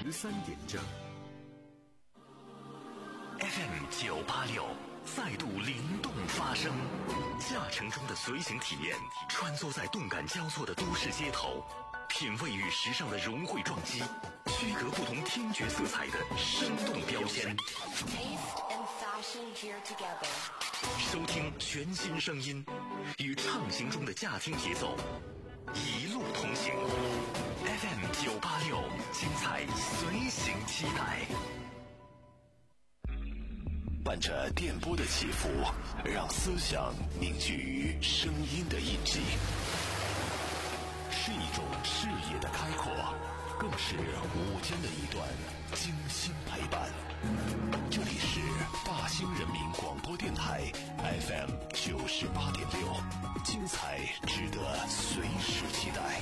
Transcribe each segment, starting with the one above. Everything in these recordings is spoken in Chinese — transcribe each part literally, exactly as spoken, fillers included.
十三点整。 F M 九八六再度灵动发声，驾乘中的随行体验，穿梭在动感交错的都市街头，品味与时尚的融汇撞击，区隔不同听觉色彩的生动标签。收听全新声音，与畅行中的驾听节奏，一路同行。F M 九八六，精彩随行期待。 伴着电波的起伏，让思想凝聚于声音的印记，是一种视野的开阔，更是午间的一段精心陪伴。这里是大兴人民广播电台 F M 九十八点六，精彩值得随时期待。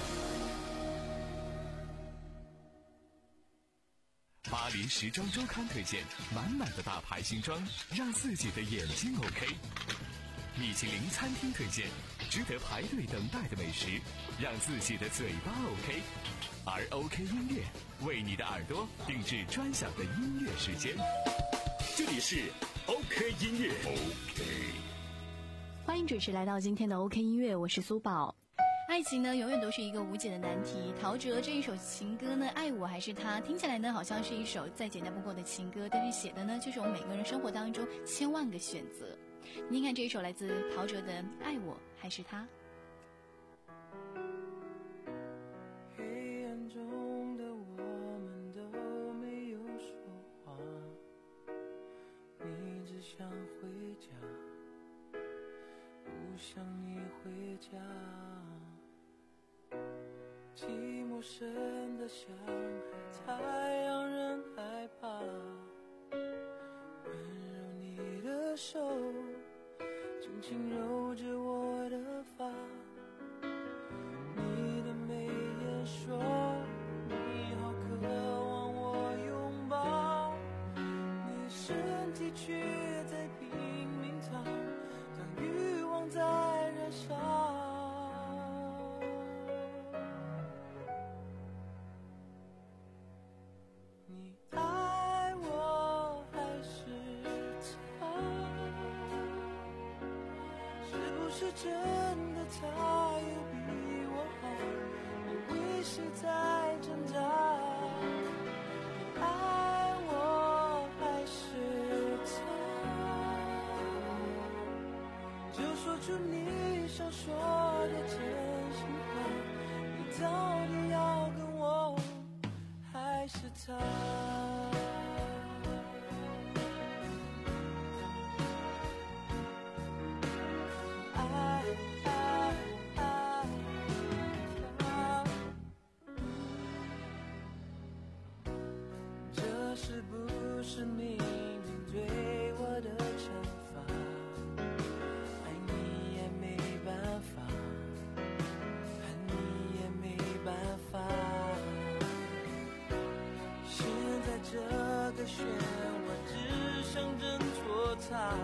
巴黎时装周刊推荐满满的大牌新装，让自己的眼睛 OK。米其林餐厅推荐值得排队等待的美食，让自己的嘴巴 OK。而 OK 音乐为你的耳朵定制专享的音乐时间。这里是 OK 音乐 OK。 欢迎准时来到今天的 OK 音乐，我是苏宝。爱情呢永远都是一个无解的难题，陶喆这一首情歌呢，爱我还是他，听起来呢好像是一首再简单不过的情歌，但是写的呢就是我们每个人生活当中千万个选择。您看这一首来自陶喆的爱我还是他。 黑暗中的我们都没有说话，你只想回家，不想你回家，寂寞深得像海，太让人害怕。温柔你的手，轻轻揉着我的发，你的眉眼说你好渴望我拥抱，你身体却在拼命逃，当欲望在燃烧。你爱我还是他？是不是真的他有比我好？你为谁在挣扎？你爱我还是他？就说出你想说的真心话，你到底要跟我还是他？爱爱爱他，这是不是命运对我的惩罚？爱你也没办法，恨你也没办法。这个漩涡只想挣脱它，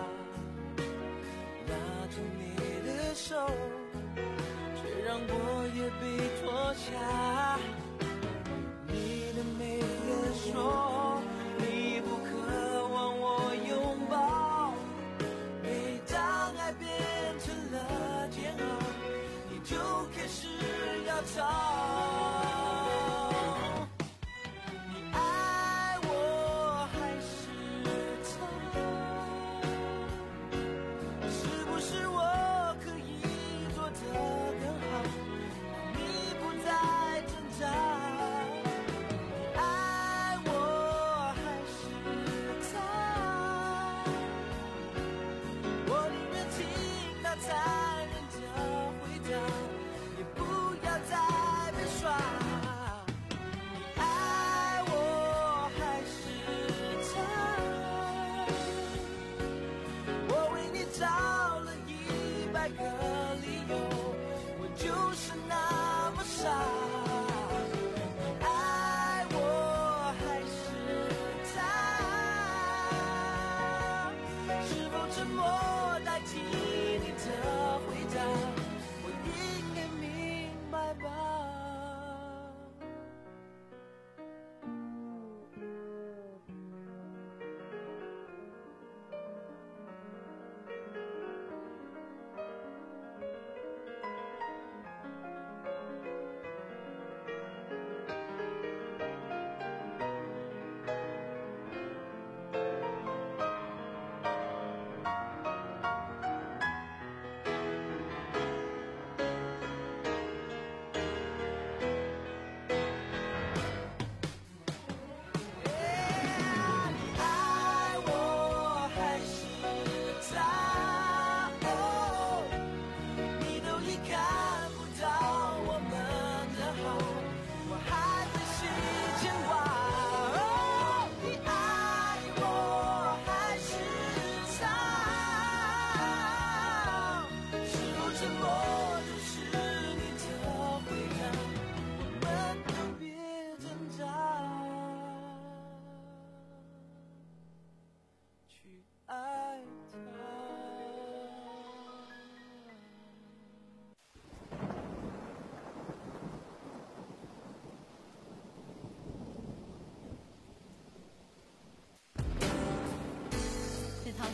拉着你的手，却让我也被拖下。你的眉眼说你不渴望我拥抱，每当爱变成了煎熬，你就开始要逃。在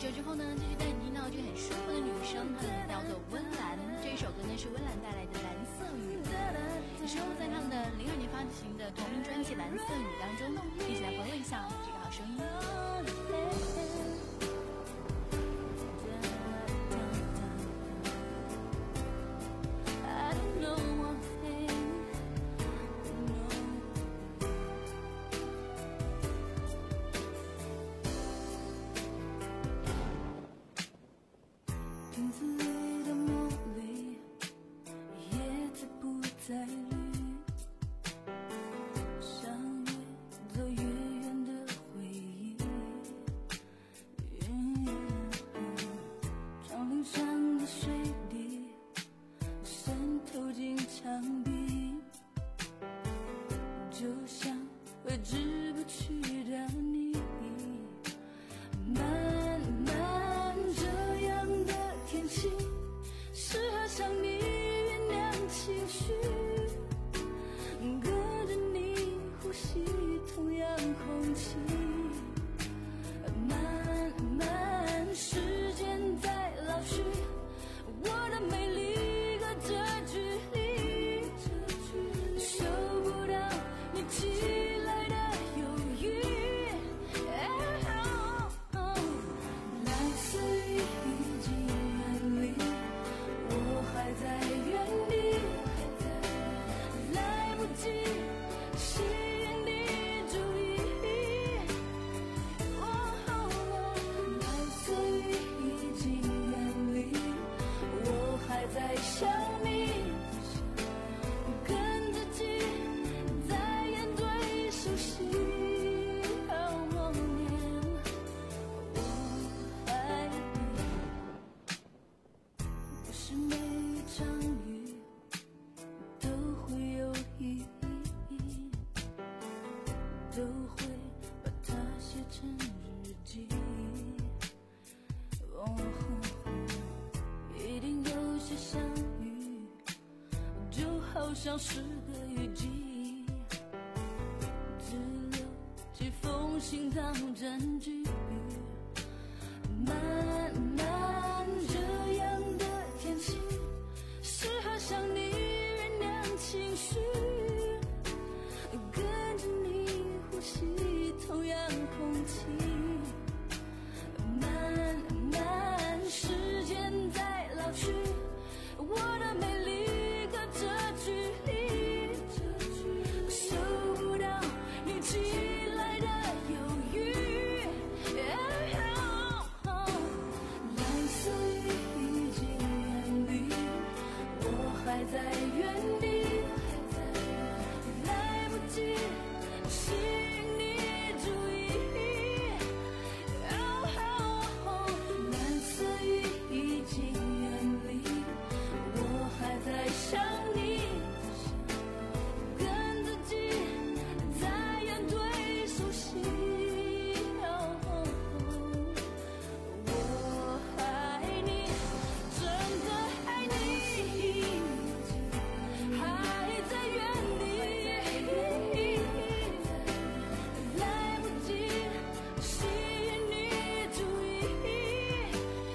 首之后呢，继续带你听到这个很舒服的女声，她的名叫做温岚。这一首歌呢是温岚带来的《蓝色雨》，也收录在他们的零二年发行的同名专辑《蓝色雨》当中。一起来回味一下这个好声音。 瓶子里的茉莉，叶子不再绿，像越走越远的回忆。窗棂上的水滴渗透进墙壁，就像挥之不去的你。慢慢这样的天气，适合向你酝酿情绪，跟着你呼吸同样空气。慢慢时间在老去，我的美丽隔着距离，收不到你寄来的犹豫。蓝色雨已经远离，我还在原地，来不及吸引你注意。蓝色雨已经远离，我还在想你，跟自己在演对手戏。默念我爱你，不是每一场雨都会有意义，都会把它写成日记。哦，一定有些相遇，就好像是个雨季，只留几封信当证据。慢慢这样的天气，适合向你酝酿情绪，跟着你呼吸同样空气。慢慢时间在老去，我的美丽隔着距离，收不到你寄来的犹豫。蓝色雨已经远离，我还在原地，来不及吸引你注意。蓝色雨已经远离，我还在想你，跟自己在演对手戏。我爱你，真的爱你，还在原地，来不及吸引你注意。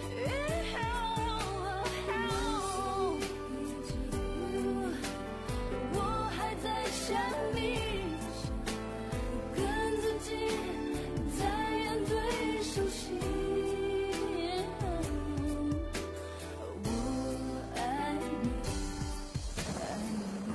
我还在想你，跟自己在演对手戏。我爱你，爱你。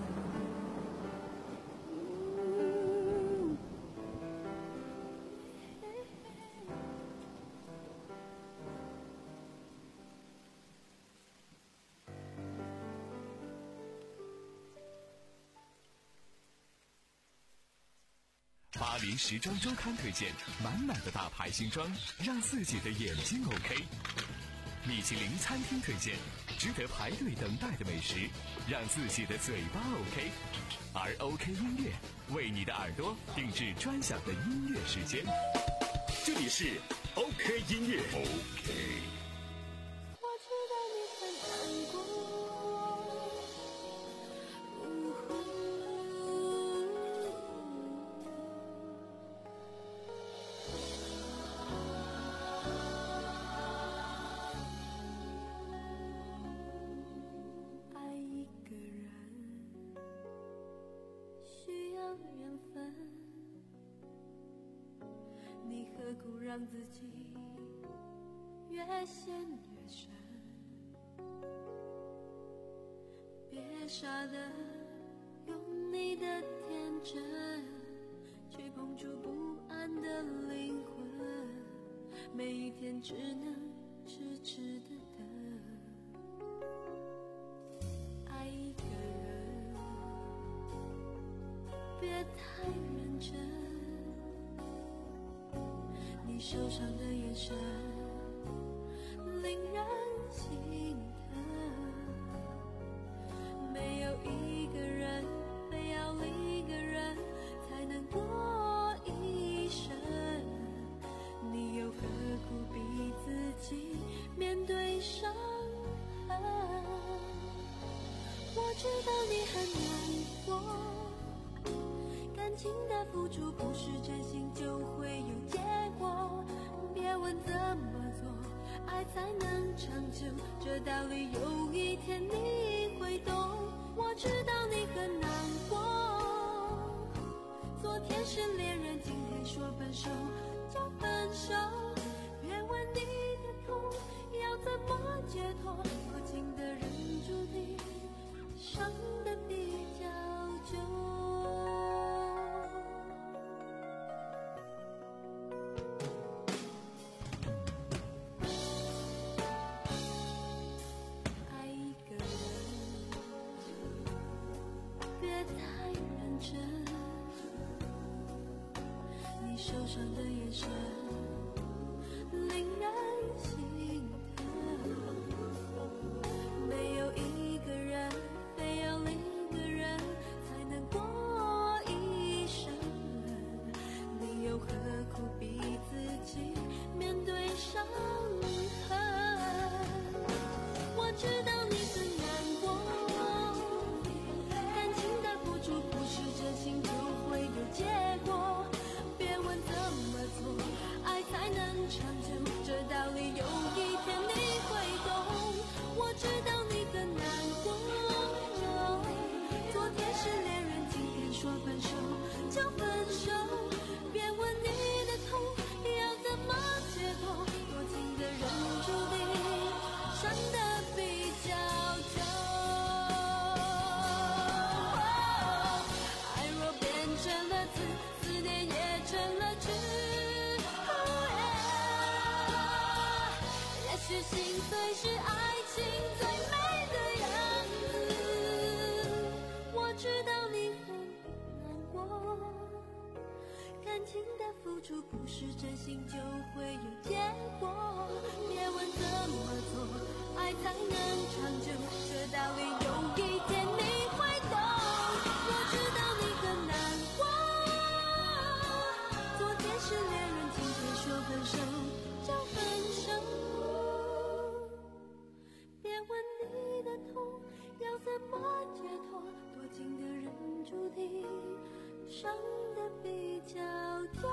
巴黎时装周刊推荐满满的大牌新装，让自己的眼睛 OK。米其林餐厅推荐值得排队等待的美食，让自己的嘴巴 OK。而 OK 音乐为你的耳朵定制专享的音乐时间。 这里是 OK 音乐 OK。 我知道你很难过。 苦让自己越陷越深，别傻的用你的天真去碰触不安的灵魂，每一天只能痴痴的等。爱一个人别太认真，你受伤的眼神令人心疼，没有一个人非要另一个人才能过一生，你又何苦逼自己面对伤痕？我知道你很难过，感情的付出不是真心就会有结果，别问怎么做爱才能长久，这道理有一天你会懂。我知道你很难过，昨天是恋人，今天说分手就分手，别问你的痛要怎么解脱，多情的人注定伤得比较久。爱一个人别太认真，你受伤的眼神令人心疼，没有一个人非要另一个人才能过一生，你又何苦逼自己面对伤痕？我知道你很难过，感情的付出不是真心就会有结果，别问怎么做爱才能长久，这道理有一天你会懂。我知道你很难过，昨天是恋人，今天说分手就分手，别问你的痛要怎么解脱，多情的人注定伤得比较久。爱若变成了刺，思念也成了痴。也许心碎是爱情最美的样子。我知道你很难过，感情的付出不是真心就会有结果，别问怎么做爱才能长久，这道理有一天你会懂。我知道你很难过，昨天是恋人，今天说分手就分手，别问你的痛要怎么解脱，多情的人注定伤得比较久。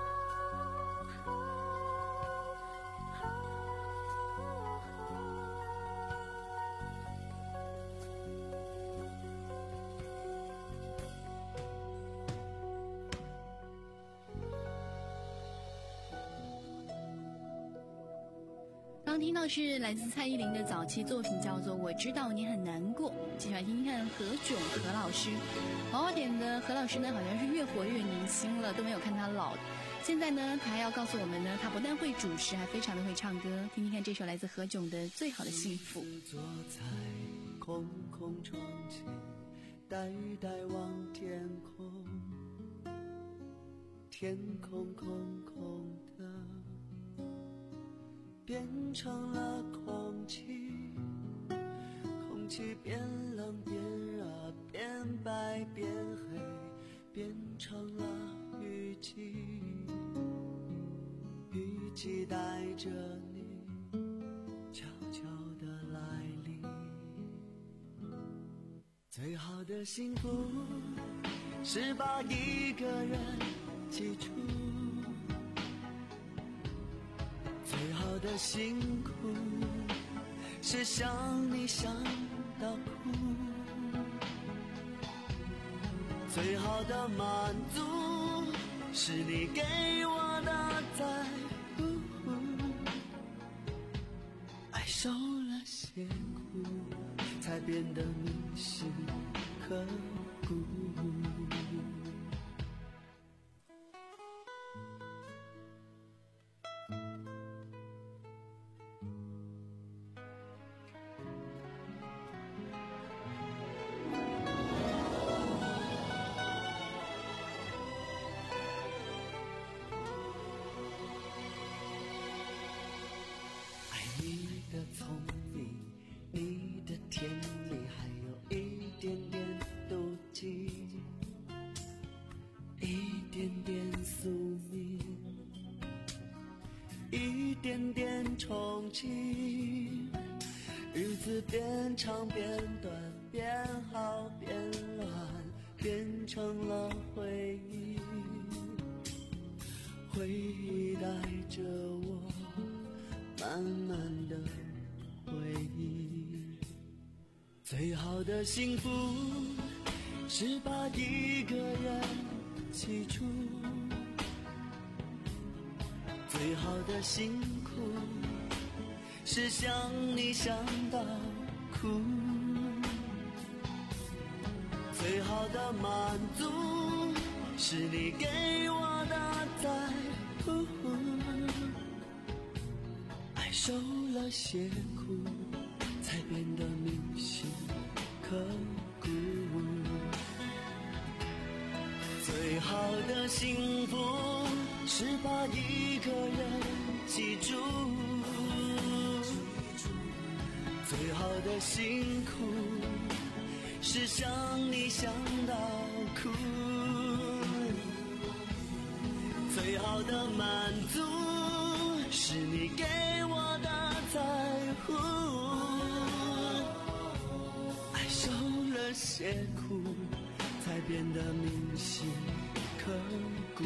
刚听到是来自蔡依林的早期作品，叫做《我知道你很难过》。接下来听听看何炅何老师，娃娃点的何老师呢，好像是越活越年轻了，都没有看他老。现在呢，他还要告诉我们呢，他不但会主持，还非常的会唱歌。听听看这首来自何炅的《最好的幸福》。 坐在空空窗前，呆呆望天空，天空空空的，变成了空气，空气变冷变热，变白变黑，变成了雨季，雨季带着你悄悄地来临。最好的幸福是把一个人记住，最好的辛苦是想你想到哭，最好的满足是你给我的在乎，爱受了些苦，才变得铭心刻骨。你的聪明，你的甜蜜，还有一点点妒忌，一点点宿命，一点点憧憬，日子变长变短，变好变乱，变成了回忆，回忆带着我慢慢的回忆。最好的幸福是把一个人记住，最好的辛苦是想你想到哭，最好的满足是你给我的在乎，爱受了些苦，才变得铭心刻骨。最好的幸福是把一个人记住，最好的辛苦是想你想到哭，最好的满足是你给我的在乎，爱受了些苦，才变得铭心刻骨。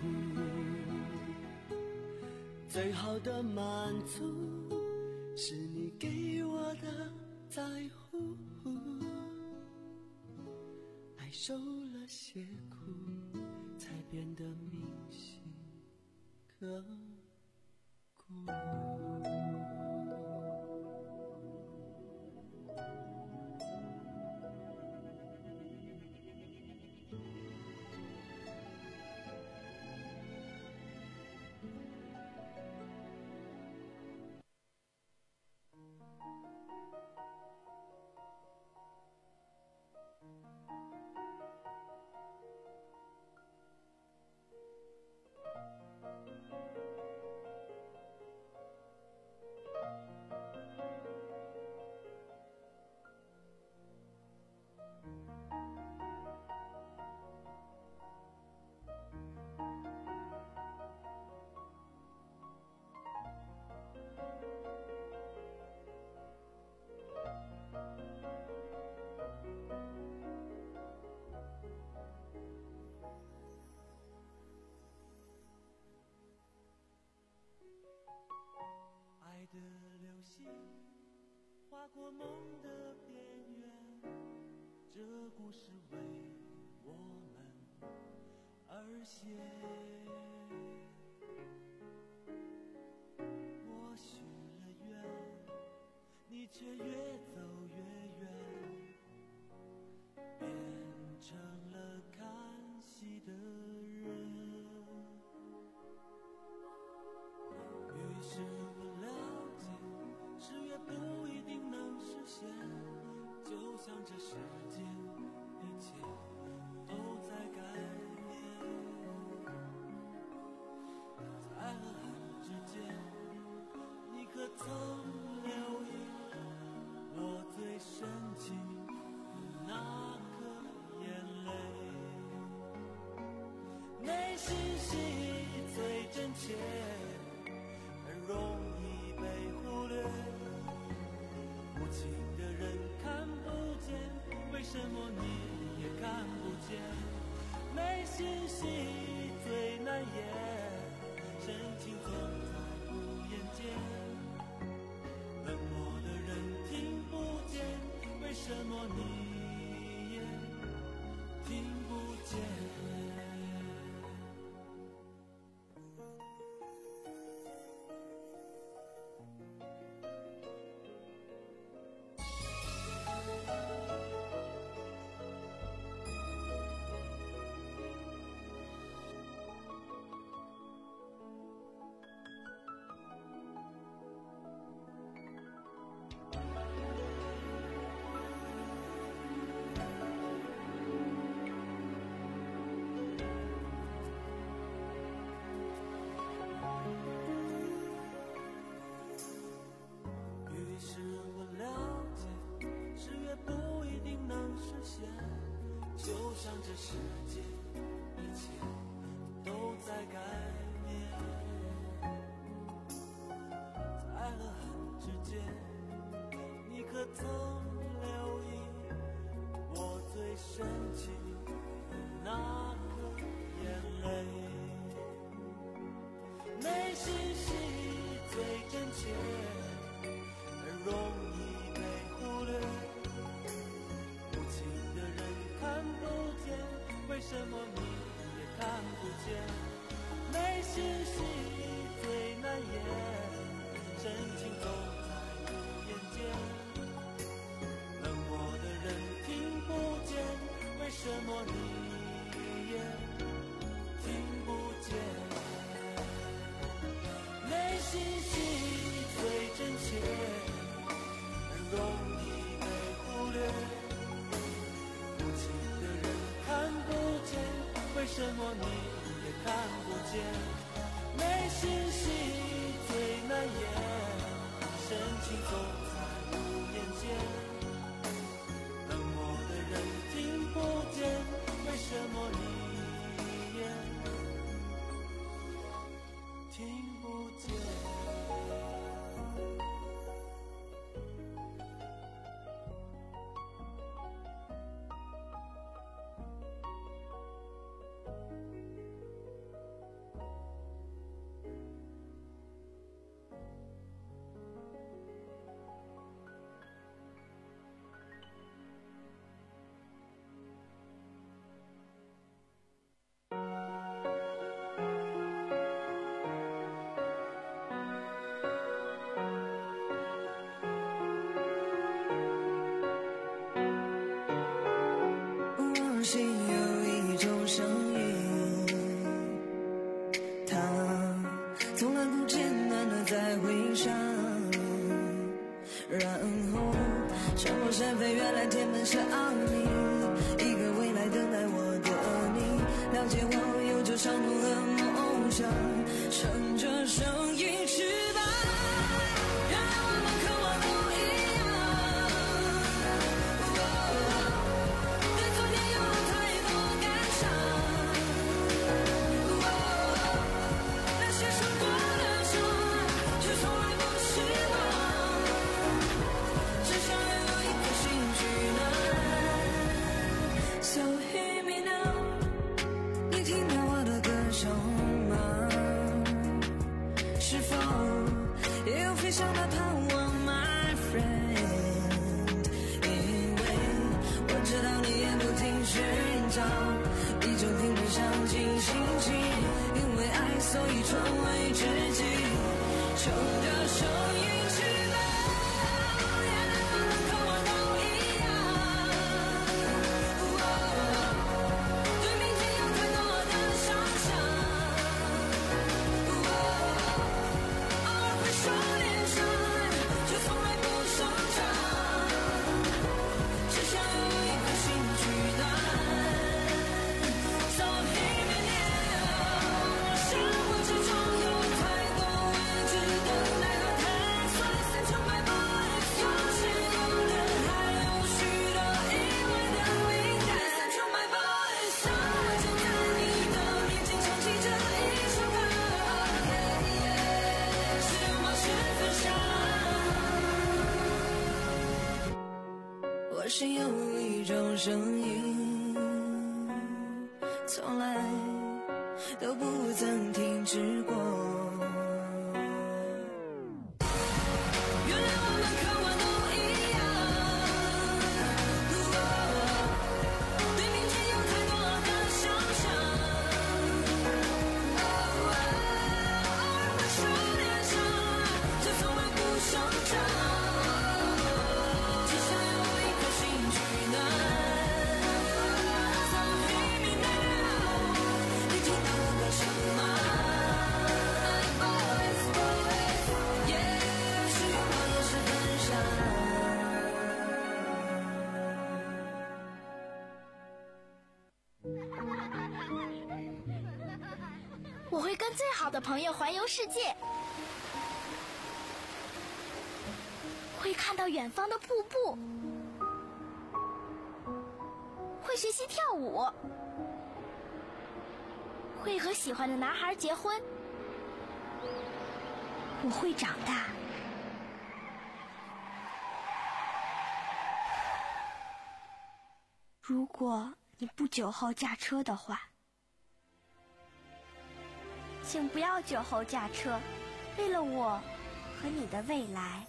最好的满足是你给我的在乎，爱受了些苦，才变得铭心刻骨。爱的流星划过梦的边缘，这故事为我们而写。我许了愿，你却越走越远，变成了看戏的人。于是我了解，誓约不一定能实现，就像这世间一切都在改变。在和爱之间，你可曾留意我最么你也听不见。内心戏最真切，很容易被忽略。无情的人看不见，为什么你也看不见？内心戏最难言，深情总在无言间。冷漠的人听不见，为什么你也听不见？ 我心有一种声音，它从来不间断的在回响，然后穿过山飞，原来天门是奥秘，一个未来等待我的你，了解我有着伤痛和梦想，乘着声音翅膀，原来我们渴望都一样。对昨天有了太多感伤，那些受过的伤，却从来不失望，只想拥有一颗心取暖。So hear me now， 你听到我的歌声吗？是否也有飞翔的盼望 ，my friend？ 因为我知道你也不停寻找一种停止相信心情，因为爱，所以成为知己，乘着声音翅膀，原来我们渴望都一样。对明天有太多的想象，偶尔会说脸上，却从来不生长，只想拥有一颗心取暖。So hear me now， 生活之中有太多未知等待和探索 ，Listen to my voice， 有始有终，还有许多意外的名单 ，Listen to my voice， 生活就在你的面前唱起这一首歌，是拥抱是分享。我心有一种声音，从来都不曾停止过。原来我们渴望都一样，对明天有太多的想象，偶尔会说脸上，却从来不生长，只想拥有一颗心取暖。So hear me now， 你听到我歌声吗？ Voice voice，yeah， 是拥抱也是分享。 我会跟最好的朋友环游世界，会看到远方的瀑布，会学习跳舞，会和喜欢的男孩结婚。我会长大。如果你不酒后驾车的话，请不要酒后驾车，为了我和你的未来。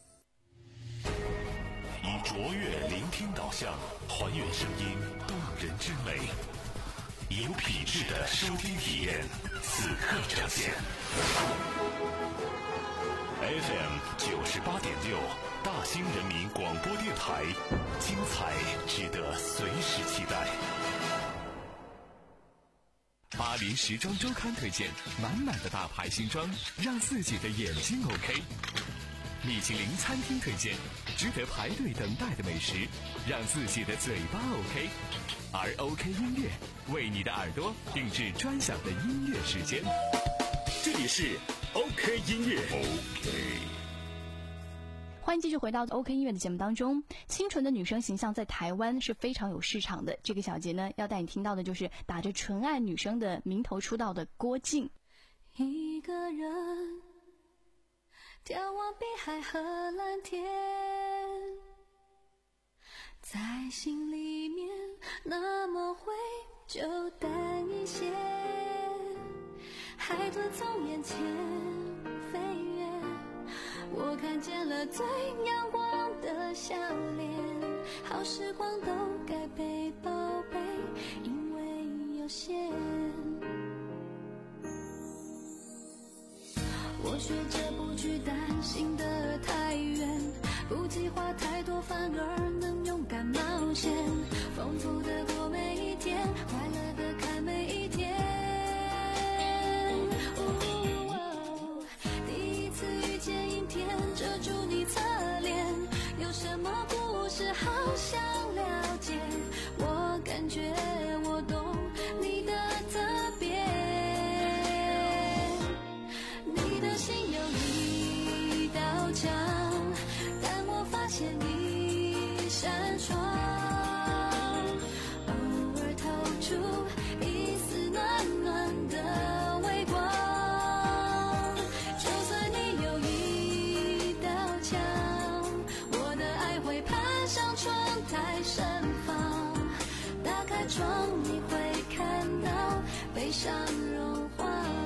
以卓越聆听导向，还原声音动人之美，有品质的收听体验，此刻呈现。F M 九十八点六，大兴人民广播电台，精彩值得随时期待。 巴黎时装周刊推荐满满的大牌新装，让自己的眼睛 OK。米其林餐厅推荐值得排队等待的美食，让自己的嘴巴 OK。而 OK 音乐为你的耳朵定制专享的音乐时间。 这里是 OK 音乐 OK。 欢迎继续回到 OK 音乐的节目当中。清纯的女生形象在台湾是非常有市场的。这个小节呢，要带你听到的就是打着纯爱女生的名头出道的郭静。 一个人眺望碧海和蓝天，在心里面那么会就淡一些，海豚从眼前飞越，我看见了最阳光的笑脸，好时光都该被宝贝，因为有限。我学着不去担心的太远，不计划太多，反而能勇敢冒险，丰富的过每一天，快乐的看每一天。哦，第一次遇见阴天，遮住你侧脸，有什么故事好想了解？我感觉我懂你的特别。心有一道墙，但我发现你闪烁，偶尔透出一丝暖暖的微光。就算你有一道墙，我的爱会攀上窗台盛放，打开窗你会看到悲伤融化。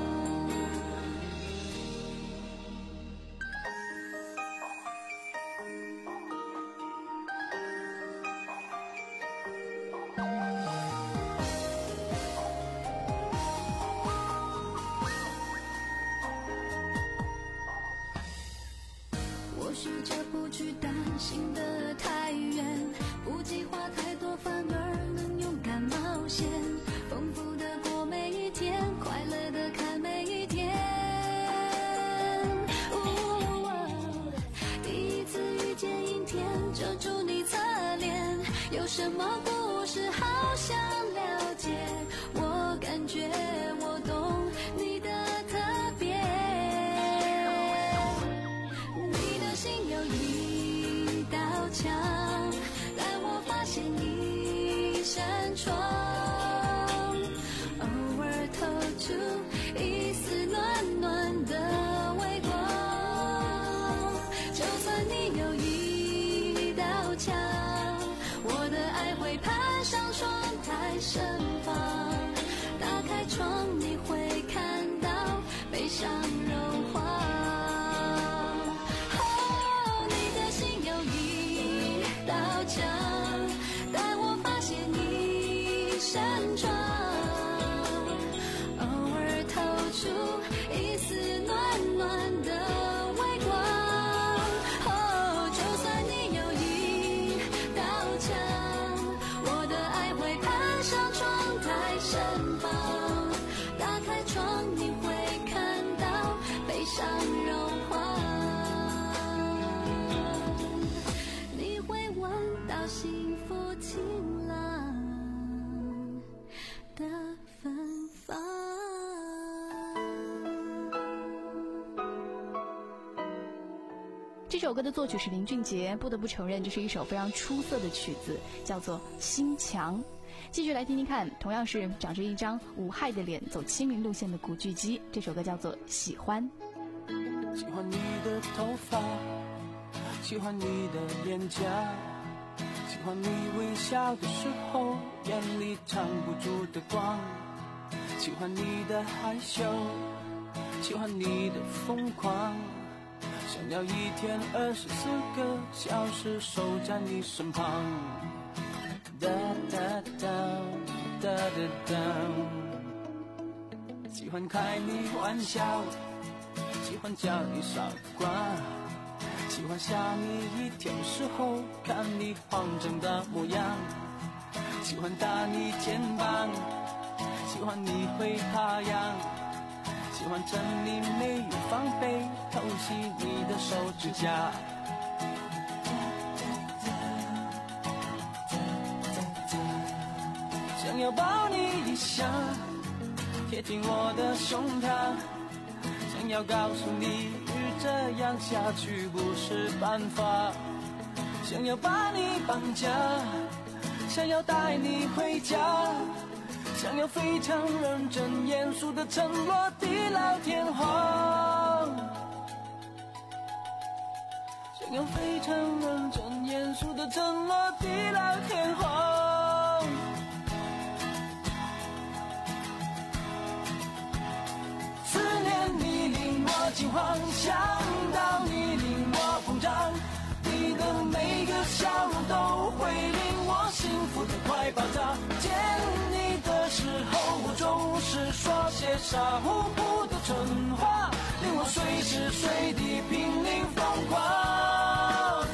试着不去担心的太远，不计划太多，反而能勇敢冒险，丰富的过每一天，快乐的看每一天。哦，第一次遇见阴天，遮住你侧脸，有什么故事好想了解？我感觉我懂你的特别。心有一道墙，但我发现你闪烁，偶尔透出一丝暖暖的微光。就算你有一道墙，我的爱会攀上窗台盛放，打开窗你会看到悲伤融化。但我发现你闪烁，偶尔透出一丝暖暖的微光。哦，就算你有一道墙，我的爱会攀上窗台盛放，打开窗你会看到悲伤融化。幸福晴朗的芬芳。 这首歌的作曲是林俊杰，不得不承认这是一首非常出色的曲子，叫做《心墙》。继续来听听看，同样是长着一张无害的脸，走亲民路线的古巨基，这首歌叫做《喜欢》。 喜欢你的头发，喜欢你的脸颊，喜欢你微笑的时候眼里藏不住的光，喜欢你的害羞，喜欢你的疯狂，想要一天二十四个小时守在你身旁。哒哒哒哒哒哒，喜欢开你玩笑，喜欢叫你傻瓜，喜欢吓你一跳时候看你慌张的模样，喜欢打你肩膀，喜喜欢你会爬痒，喜欢趁你没有防备偷袭你的手指甲。想要抱你一下，贴近我的胸膛，想要告诉你这样下去不是办法。想要把你绑架，想要带你回家，想要非常认真严肃的承诺地老天荒，想要非常认真严肃的承诺地老天荒。思念你令我惊慌，想到你令我膨胀，你的每个笑容都会令我幸福的快爆炸。见你的时候我总是说些傻乎乎的蠢话，令我随时随地濒临疯狂。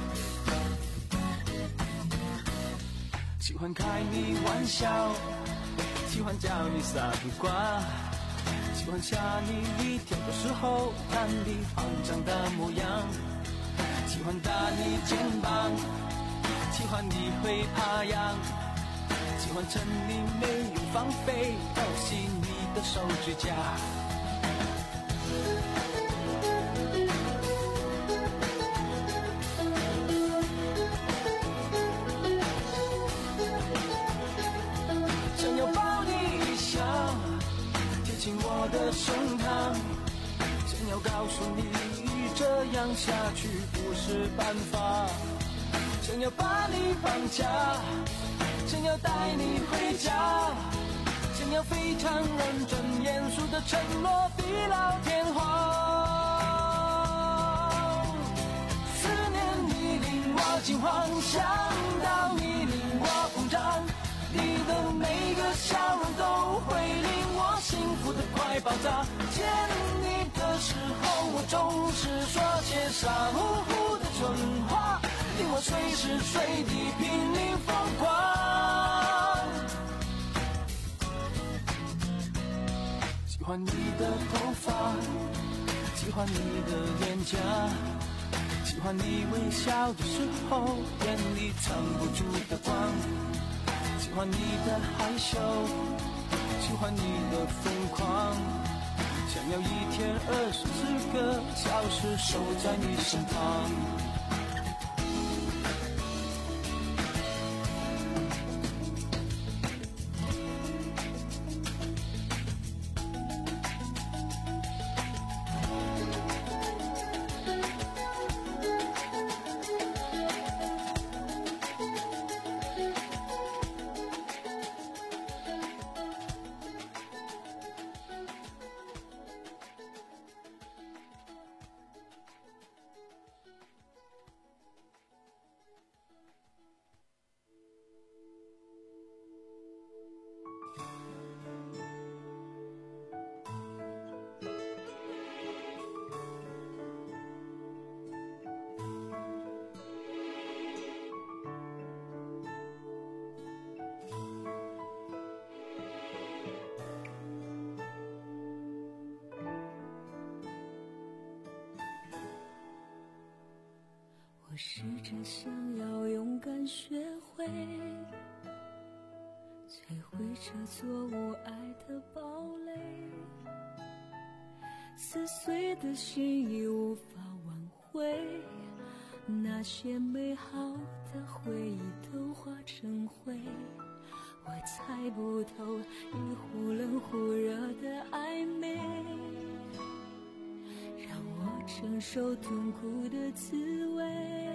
喜欢开你玩笑，喜欢叫你傻瓜，喜欢吓你一跳的时候看你慌张的模样，喜欢打你肩膀，喜欢你会爬痒，喜欢趁你没有防备偷袭你的手指甲。想要抱你一下，贴近我的胸膛，想要告诉你这样下去不是办法。想要把你绑架，想要带你回家，想要非常认真严肃的承诺地老天荒。思念你令我惊慌，想到你令我膨胀，你的每个笑容都会令我幸福的快爆炸。见你的时候我总是说些傻乎乎的蠢话，令我随时随地濒临疯狂。喜欢你的头发，喜欢你的脸颊，喜欢你微笑的时候眼里藏不住的光，喜欢你的害羞，喜欢你的疯狂，想要一天二十四个小时守在你身旁。 我试着想要勇敢学会摧毁这座无爱的堡垒，撕碎的心已无法挽回，那些美好的回忆都化成灰。我猜不透你忽冷忽热的暧昧，让我承受痛苦的滋味。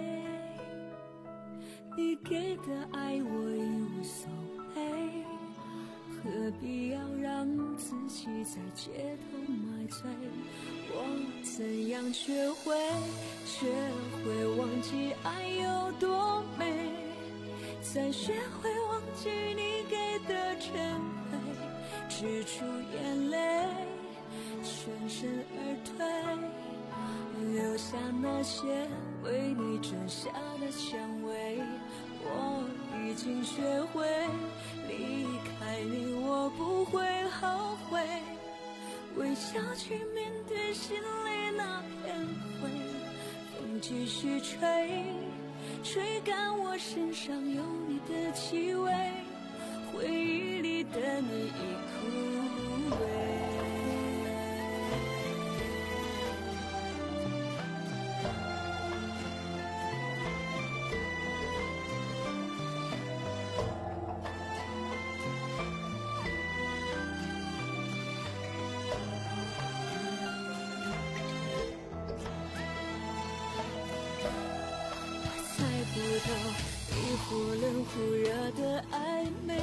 你给的爱我已无所谓，何必要让自己在街头买醉？我怎样学会学会忘记爱有多美，才学会忘记你给的真伪，止住眼泪，全身而退，留下那些为你种下的蔷薇。我已已经学会离开你，我不会后悔，微笑去面对心里那片灰。风继续吹，吹干我身上有你的气味，回忆里的你已枯萎。不懂你忽冷忽热的暧昧，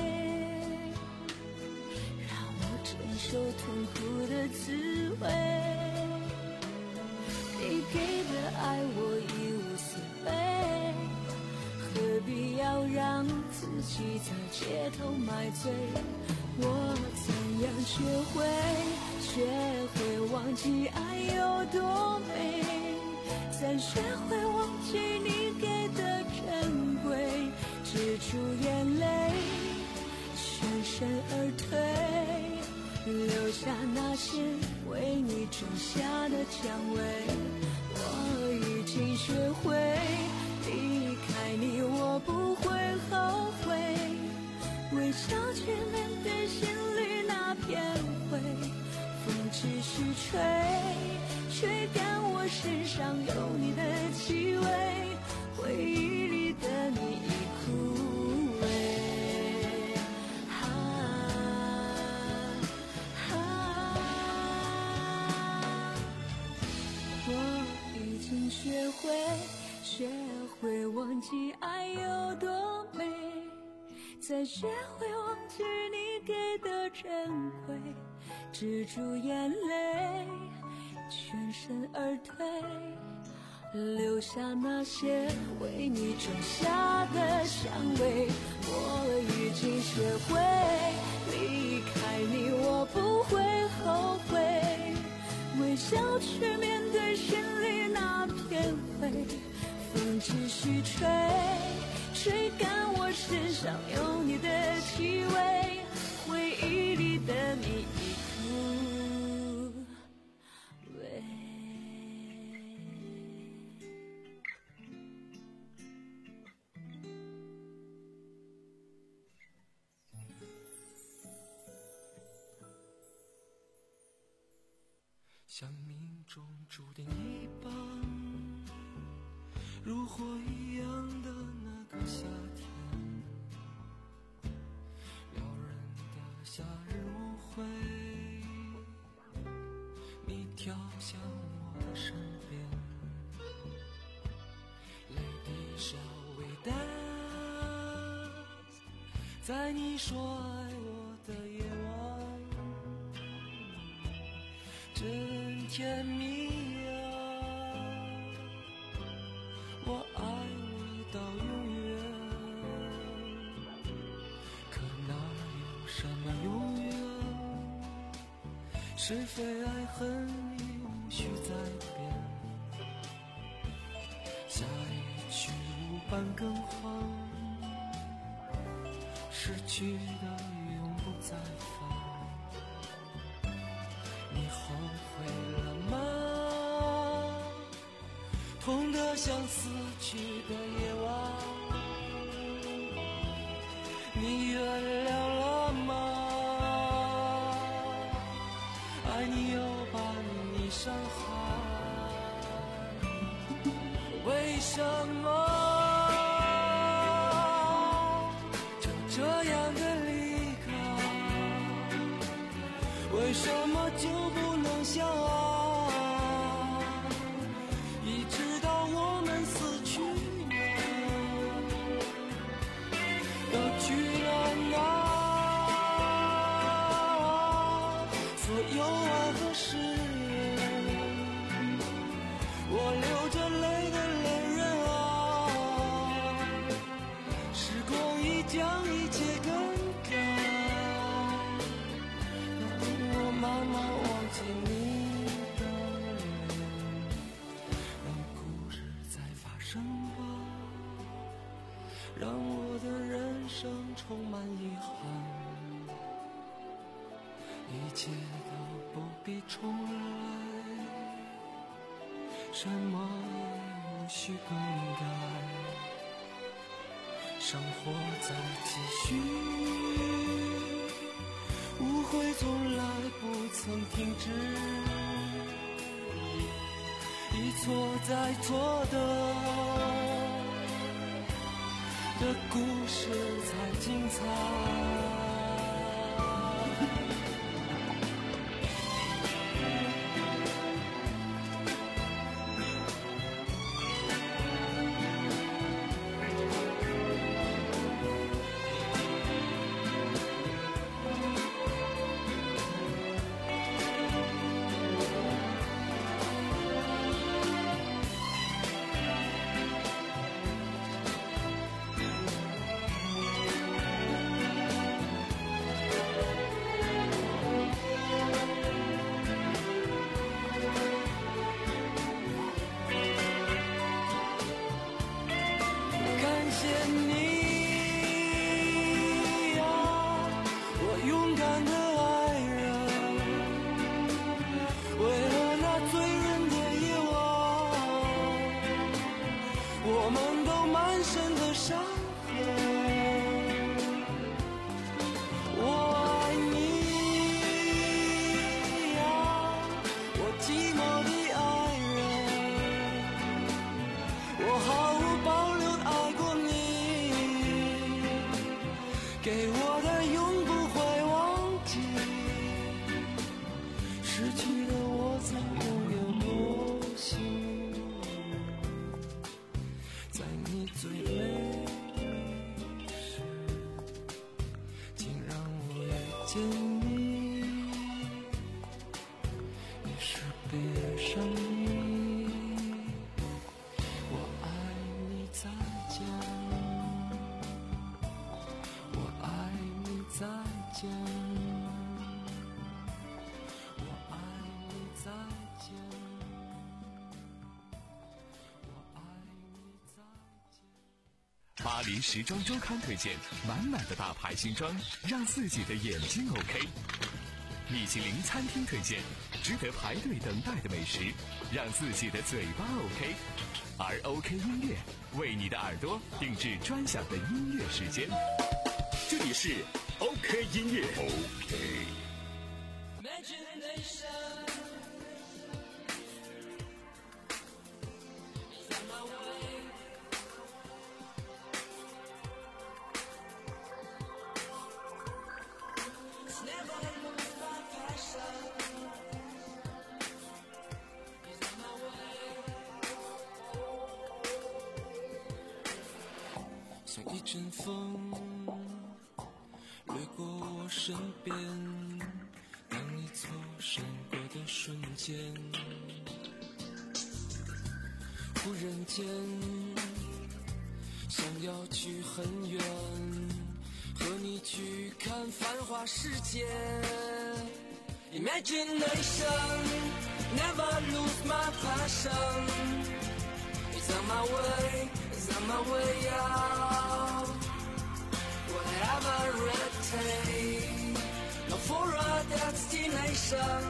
让我承受痛苦的滋味。你给的爱我一无所谓，何必要让自己在街头买醉？我怎样学会，学会忘记爱有多美，才学会忘记你给的珍贵，止住眼泪，全身而退，留下那些为你种下的蔷薇。我已经学会离开你，我不会后悔，微笑去面对心里那片灰。风继续吹，吹干我身上有你的气味，回忆里的你已枯萎。啊啊、我已经学会，学会忘记爱有多美，再学会忘记你给的珍贵，止住眼泪，全身而退，留下那些为你种下的蔷薇。我已经学会离开你，我不会后悔，微笑去面对心里那片灰。风继续吹，吹干我身上有你的气味，回忆里的你已枯萎。 像命中注定一般，如火一样的那个夏天，撩人的夏日舞会，你跳向我的身边，泪滴稍微淡，在你说爱我的夜晚，真甜蜜啊，我爱你到永远，可哪有什么永远，是非爱恨已无需再变，下一曲无伴更换，失去的永不再返，你后悔了吗？痛得像死去的夜晚，你原谅了吗？爱你又把你伤害，为什么就这样的离开？为什么就不能相爱？一直到我们死去了，要去了哪？所有爱和誓言，我流着泪的泪人啊，时光已将一切更改，让我慢慢忘记你的脸，让故事再发生吧，让我的人生充满遗憾，一切都不必重来，什么也无需更改，生活在继续，误会从来不曾停止，一错再错的的故事才精彩。 巴黎时装周刊推荐满满的大牌新装，让自己的眼睛 OK。米其林餐厅推荐值得排队等待的美食，让自己的嘴巴 OK。而 OK 音乐为你的耳朵定制专享的音乐时间。 这里是 OK 音乐 OK。 像一阵风掠过我身边，当你错身过的瞬间，忽然间想要去很远，和你去看繁华世界。 Imagination never lose my passion. It's on my way, it's on my way out. Whatever it takes, no for a destination.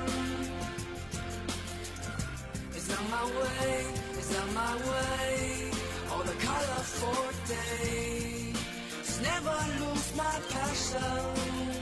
It's on my way, it's on my way. On a colorful day, just never lose my passion.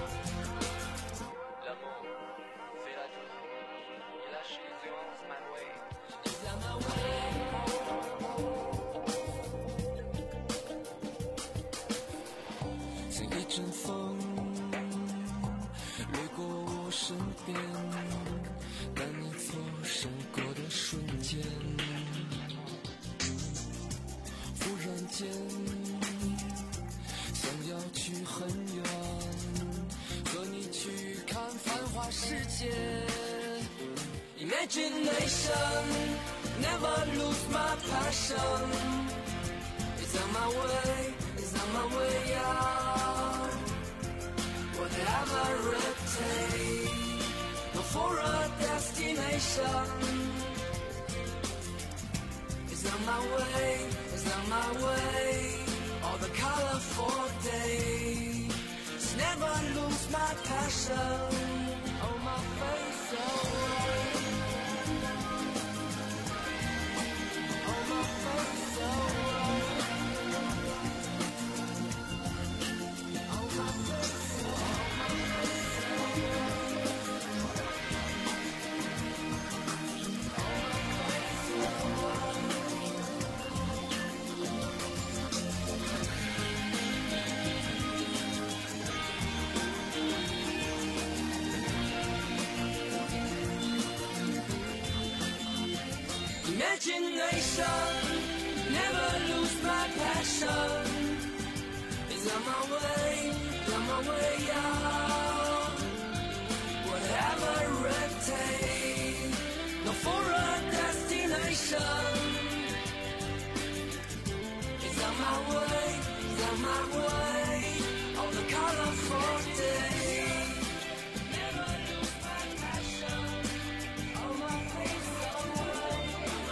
Imagination, never lose my passion. It's on my way, it's on my way out. Whatever it takes, no for a destination. It's on my way, it's on my way. All the the colorful days. Never lose my passion. Oh, my face so white. Oh, my face so white. Oh, my face so white. Imagination, never lose my passion. It's on my way, on my way out. Whatever it takes, no for a destination. It's on my way, it's on my way, on the colorful day. Never lose my passion, on my face so white.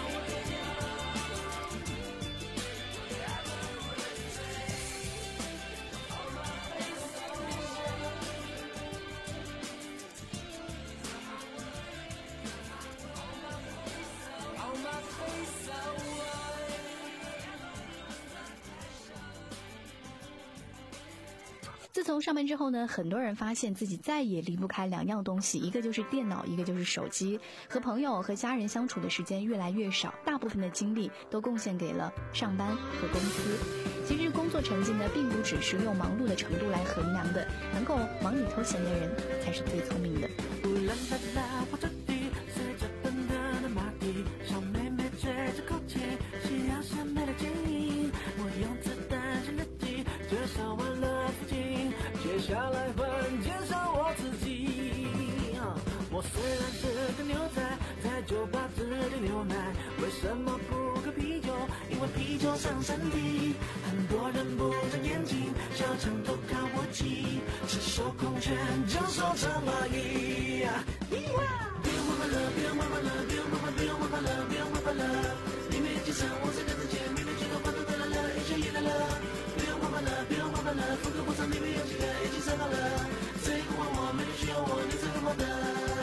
face away. 自从上班之后呢，很多人发现自己再也离不开两样东西，一个就是电脑，一个就是手机。和朋友和家人相处的时间越来越少，大部分的精力都贡献给了上班和公司。其实工作成绩呢，并不只是用忙碌的程度来衡量的，能够忙里偷闲的人才是最聪明的。 乌兰巴拉火车底，随着奔腾的马蹄，小妹妹吹着口琴，夕阳下美的剪影。我用子弹写日记，介绍完了自己，接下来换介绍我自己。我虽然是个牛仔，在酒吧只点牛奶，为什么不喝啤酒？因为啤酒伤身体。很多人不长眼睛，小强都靠我气，赤手空拳就手成蚂蚁。不用问快乐，不用问快乐，不用问快，不用问快乐，不用问快乐。你没记上我这个字节，明明觉得话都得来了，一切也来了。不用问快乐，不用问快乐，风格不长，你们有几个已经上到了。这个问我，没人需要我，你这个么的。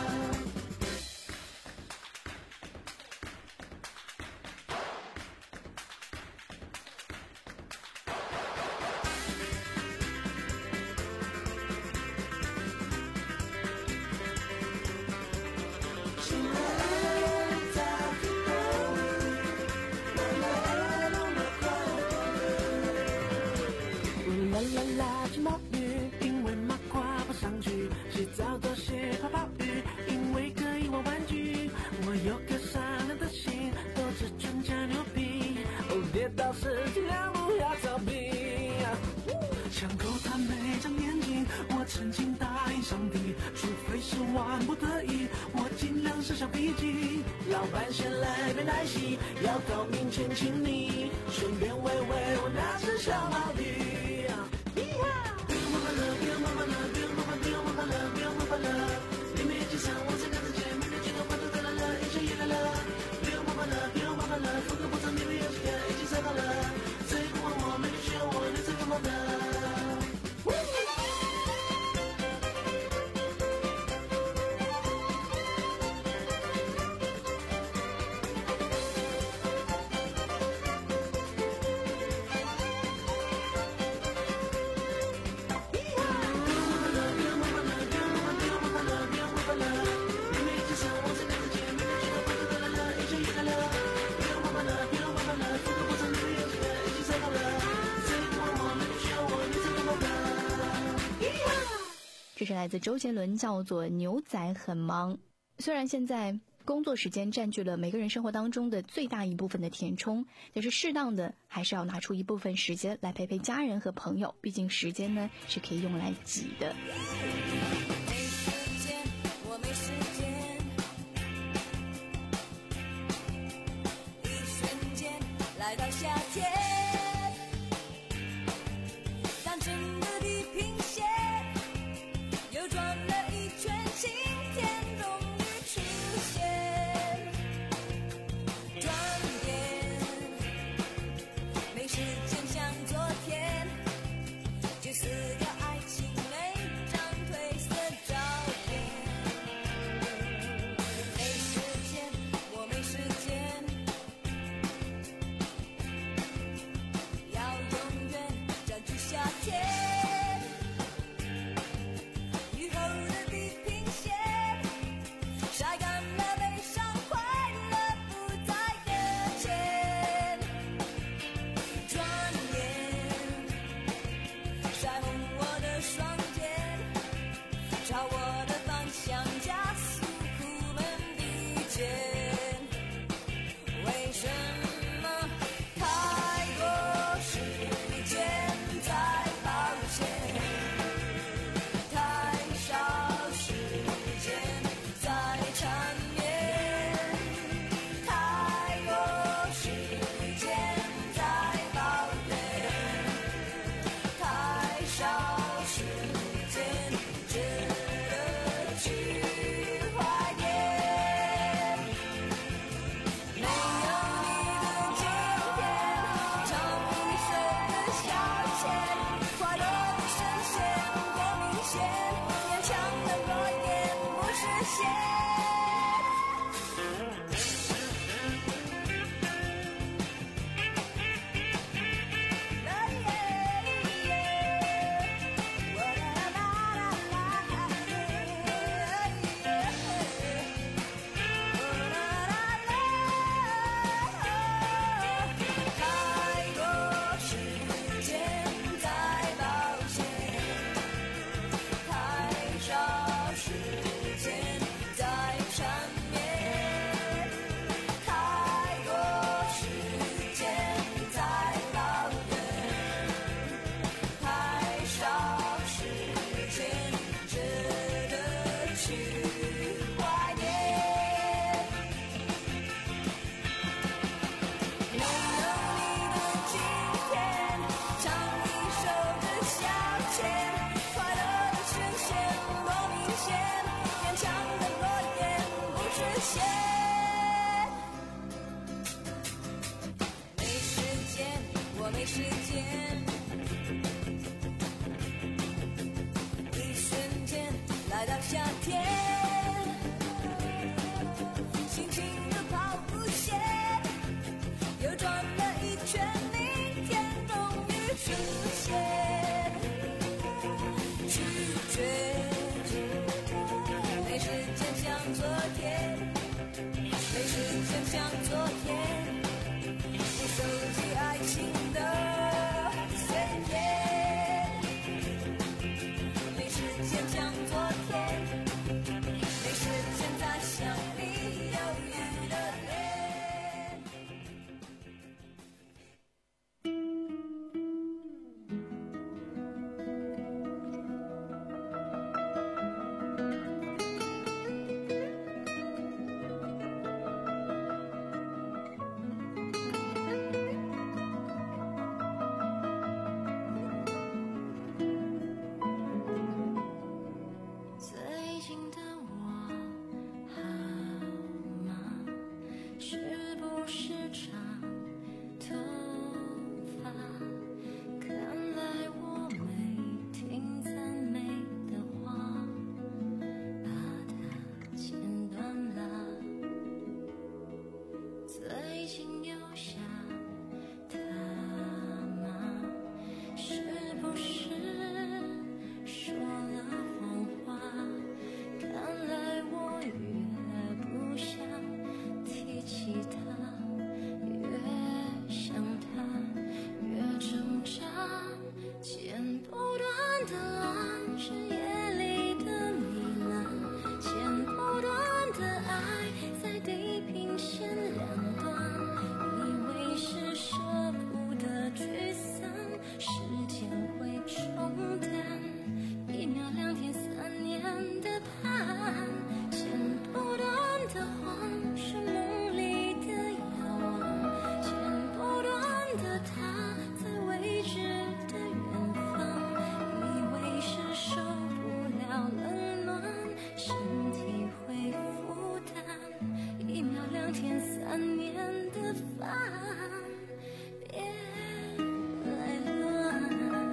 啦啦啦，去冒雨，因为马跨不上去。洗澡都写泡泡浴，因为可以玩玩具。我有颗善良的心，都是纯加牛皮。哦，跌倒时尽量不要逃避。枪口他没长眼睛，我曾经答应上帝，除非是万不得已，我尽量是小脾气。老板先来杯奶昔，要到面前请你，顺便喂喂我那只小毛驴。 这是来自周杰伦，叫做牛仔很忙。虽然现在工作时间占据了每个人生活当中的最大一部分的填充，但是适当的还是要拿出一部分时间来陪陪家人和朋友，毕竟时间呢是可以用来挤的。 没时间，我没时间，一瞬间来到夏天，单纯的地平线又转了一圈，晴天终于出现，转眼没时间像昨天。 现。没时间，我没时间，一瞬间来到夏天，心情的跑步鞋又转了一圈，明天终于实现。拒绝，没时间像昨天，没时间像昨天，不收集爱情的碎片。没时间像昨天，没时间再想你犹豫的脸。最近的我好吗？是不是长头发？看来我没听赞美的话，把它剪断了。最近又想他吗？是不是说了谎话？看来我越不想提起他，越想他越挣扎。剪不断的浪是夜里的糜烂，剪不断的爱在地平线两端。以为是舍不得沮丧，时间会冲淡一秒两天三年的盼。剪不断的谎是梦里的遥望，剪不断的他在未知的远方。以为是受不了冷暖，身体会负担一秒两天三年的烦。别来乱。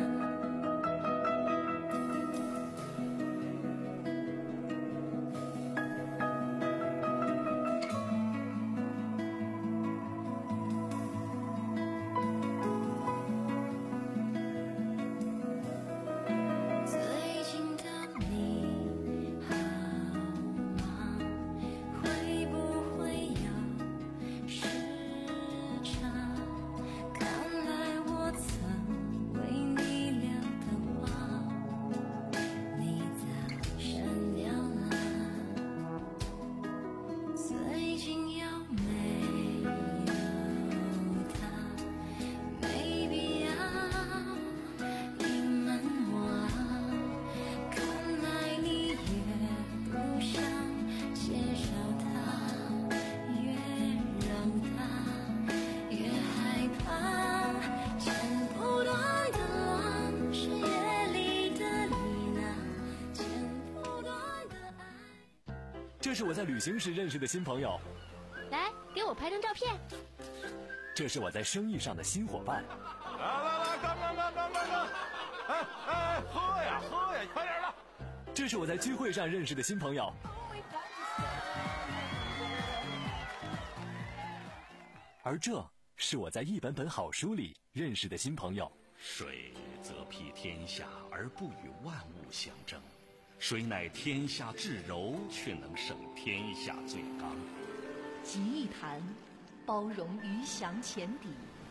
最近的你好吗？会不会有时差？看来我曾为你留的话，你早删掉了。最近有没有他？没必要隐瞒我，看来你越不想介绍他，越让他越害怕。剪不断的浪是夜里的呢喃，剪不断的爱。 这是我在旅行时认识的新朋友， 来，给我拍张照片。 这是我在生意上的新伙伴， 来来来，干干干干干干！哎哎，喝呀喝呀，快点的！ 这是我在聚会上认识的新朋友，而这是我在一本本好书里认识的新朋友。 水则披天下而不与万物相争，水乃天下至柔，却能胜天下最刚。 集一坛，包容鱼翔浅底；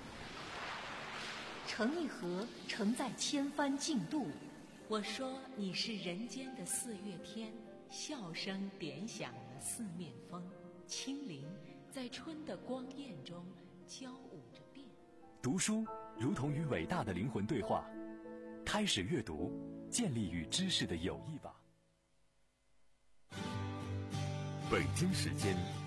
盛一盒，承载千帆竞渡。 我说你是人间的四月天，笑声点响了四面风，轻灵在春的光艳中交舞着变。 读书如同与伟大的灵魂对话，开始阅读，建立与知识的友谊吧。 北京时间